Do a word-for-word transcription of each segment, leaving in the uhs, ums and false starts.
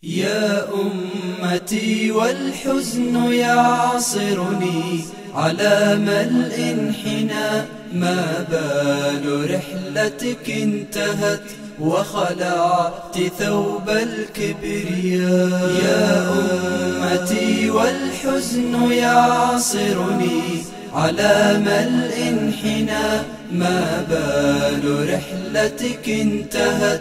يا أمتي والحزن يعصرني على ملء انحناء، ما بال رحلتك انتهت وخلعت ثوب الكبرياء. يا أمتي والحزن يعصرني على ملء انحناء، ما بال رحلتك انتهت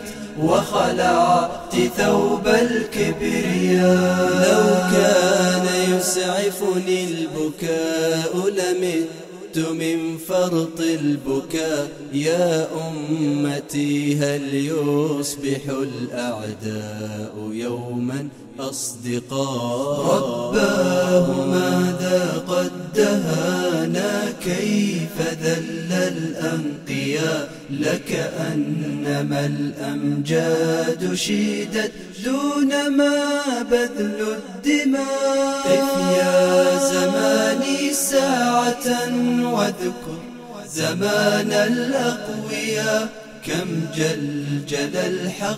وخلعت ثوب الكبرياء. لو كان يسعفني البكاء لمت من فرط البكاء. يا أمتي هل يصبح الأعداء يوما أصدقاء؟ رباه ماذا قد دهانا، كيف ذل الأنقياء. لكأنما الأمجاد شيدت دون ما بذل الدماء. قف يا زماني ساعة واذكر زمان الأقوياء، كم جلجل الحق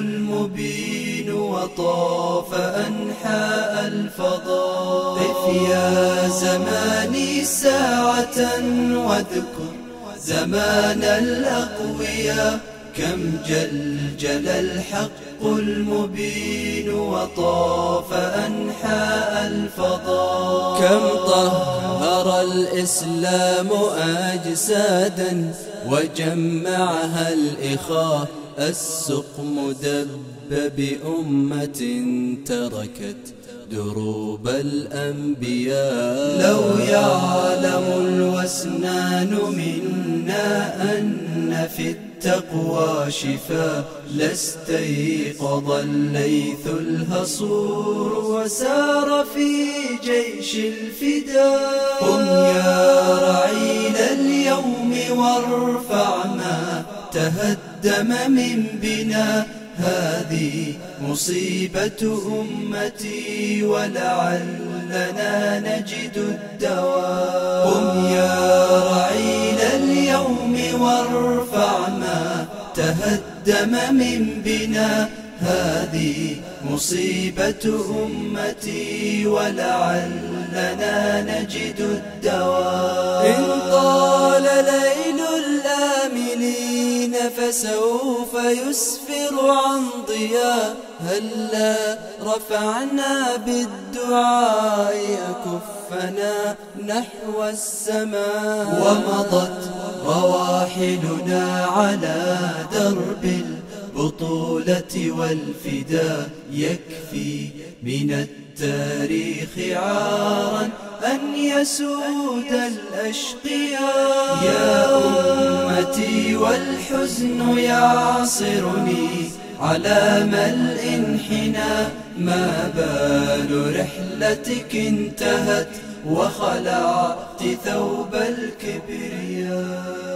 المبين وطاف أنحاء الفضاء. قف يا زماني ساعة واذكر زمان الأقوياء، كم جلجل الحق المبين وطاف أنحاء الفضاء. كم طهر الإسلام أجسادا وجمعها الإخاء. السقم دب بأمة تركت دروب الأنبياء. لو يعلم الوسنان منا أن في التقوى شفاء، لاستيقظ الليث الهصور وسار في جيش الفداء. قم يا رعيل اليوم وارفع ما تهدم من بنا، هذه مصيبة أمتي ولعلنا نجد الدواء. قم يا رعيل اليوم وارفع ما تهدم من بنا، هذه مصيبة أمتي ولعلنا نجد الدواء. إن طال ليل الآملين فسوف يسفر عن ضياء. هلا رفعنا بالدعاء أكفنا نحو السماء، ومضت رواحلنا على درب البطولة والفداء. يكفي من التاريخ عارا أن يسود الأشقياء. يا أمتي والحزن يعصرني على ملء انحناء، ما بال رحلتك انتهت وخلعت ثوب الكبرياء.